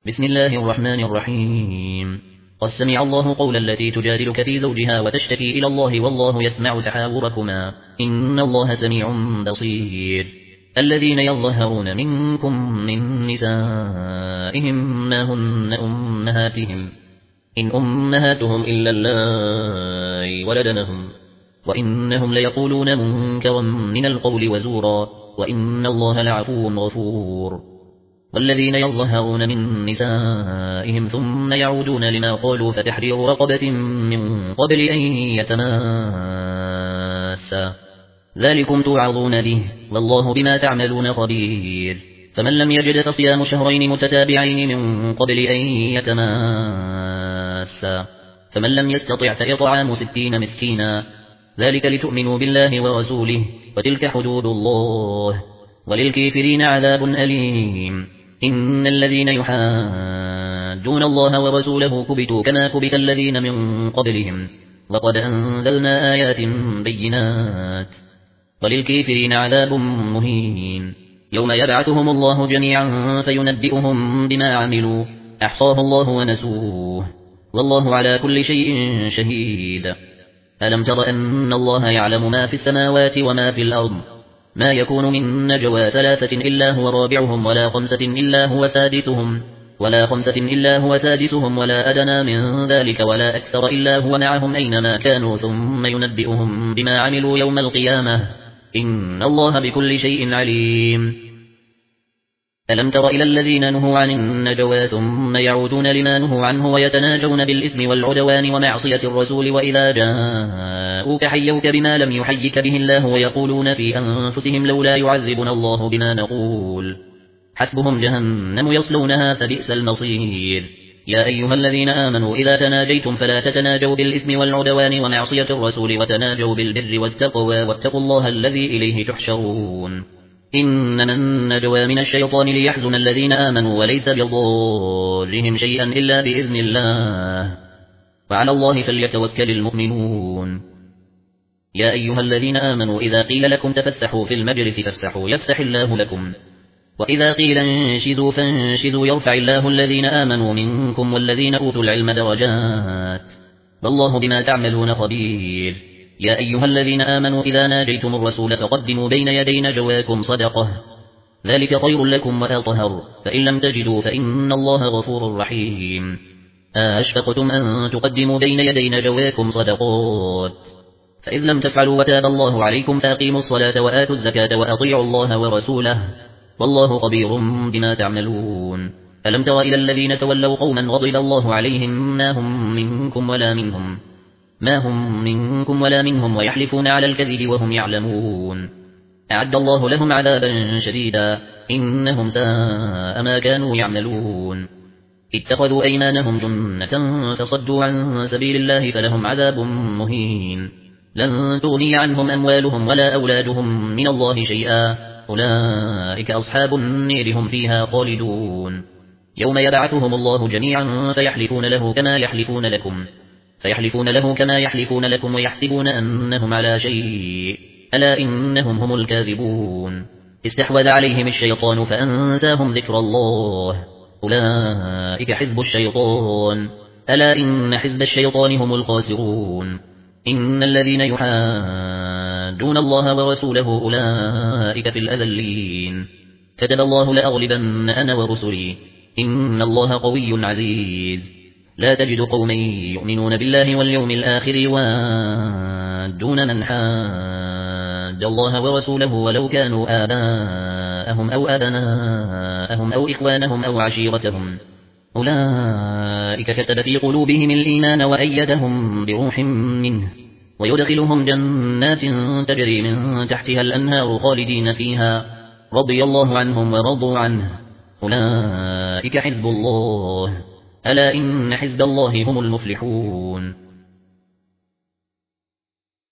بسم الله الرحمن الرحيم. قد سمع الله قول التي تجادلك في زوجها وتشتكي إلى الله والله يسمع تحاوركما إن الله سميع بصير. الذين يظهرون منكم من نسائهم ما هن أمهاتهم إن أمهاتهم إلا اللائي ولدنهم وإنهم ليقولون منكرا من القول وزورا وإن الله لعفو غفور. والذين يظهرون من نسائهم ثم يعودون لما قالوا فتحرير رقبة من قبل أن يتماسا ذلكم توعظون به والله بما تعملون خبير. فمن لم يجد فصيام شهرين متتابعين من قبل أن يتماسا فمن لم يستطع فإطعام 60 مسكينا ذلك لتؤمنوا بالله ورسوله وتلك حدود الله وللكافرين عذاب أليم. إن الذين يحادون الله ورسوله كبتوا كما كبت الذين من قبلهم وقد أنزلنا آيات بينات وللكافرين عذاب مهين. يوم يبعثهم الله جميعا فينبئهم بما عملوا أحصاه الله ونسوه والله على كل شيء شهيد. ألم تر أن الله يعلم ما في السماوات وما في الأرض ما يكون من نجوى 3 إلا هو رابعهم ولا 5 إلا هو سادسهم ولا أدنى من ذلك ولا أكثر إلا هو معهم أينما كانوا ثم ينبئهم بما عملوا يوم القيامة إن الله بكل شيء عليم. ألم تر إلى الذين نهوا عن النجوى ثم يعودون لما نهوا عنه ويتناجون بالإثم والعدوان ومعصية الرسول وإذا جاءوك حيوك بما لم يحيك به الله ويقولون في أنفسهم لولا يعذبنا الله بما نقول حسبهم جهنم يصلونها فبئس المصير. يا أيها الذين آمنوا إذا تناجيتم فلا تتناجوا بالإثم والعدوان ومعصية الرسول وتناجوا بالبر والتقوى واتقوا الله الذي إليه تحشرون. إنما النجوى من الشيطان ليحزن الذين آمنوا وليس بضارهم شيئا إلا بإذن الله وعلى الله فليتوكل المؤمنون. يا أيها الذين آمنوا إذا قيل لكم تفسحوا في المجلس فافسحوا يفسح الله لكم وإذا قيل انشزوا فانشزوا يرفع الله الذين آمنوا منكم والذين أوتوا العلم درجات والله بما تعملون خبير. يا أيها الذين آمنوا إذا ناجيتم الرسول فقدموا بين يدي نجواكم صدقة ذلك خير لكم وأطهر فإن لم تجدوا فإن الله غفور رحيم. أشفقتم أن تقدموا بين يدي نجواكم صدقات فإذ لم تفعلوا وتاب الله عليكم فأقيموا الصلاة وآتوا الزكاة وأطيعوا الله ورسوله والله خبير بما تعملون. ألم تر إلى الذين تولوا قوما غضب الله عليهم ما هم منكم ولا منهم ويحلفون على الكذب وهم يعلمون أعد الله لهم عذابا شديدا إنهم ساء ما كانوا يعملون. اتخذوا أيمانهم جنة فصدوا عن سبيل الله فلهم عذاب مهين. لن تغني عنهم أموالهم ولا أولادهم من الله شيئا أولئك أصحاب النير هم فيها خالدون. يوم يبعثهم الله جميعا فيحلفون له كما يحلفون لكم ويحسبون أنهم على شيء ألا إنهم هم الكاذبون. استحوذ عليهم الشيطان فأنساهم ذكر الله أولئك حزب الشيطان ألا إن حزب الشيطان هم الخاسرون. إن الذين يحادون الله ورسوله أولئك في الأذلين كتب الله لأغلبن أنا ورسلي إن الله قوي عزيز. لا تجد قوما يؤمنون بالله واليوم الآخر يوادون من حاد الله ورسوله ولو كانوا آباءهم أو أبناءهم أو إخوانهم أو عشيرتهم أولئك كتب في قلوبهم الإيمان وأيدهم بروح منه ويدخلهم جنات تجري من تحتها الأنهار خالدين فيها رضي الله عنهم ورضوا عنه أولئك حزب الله ألا إن حزب الله هم المفلحون.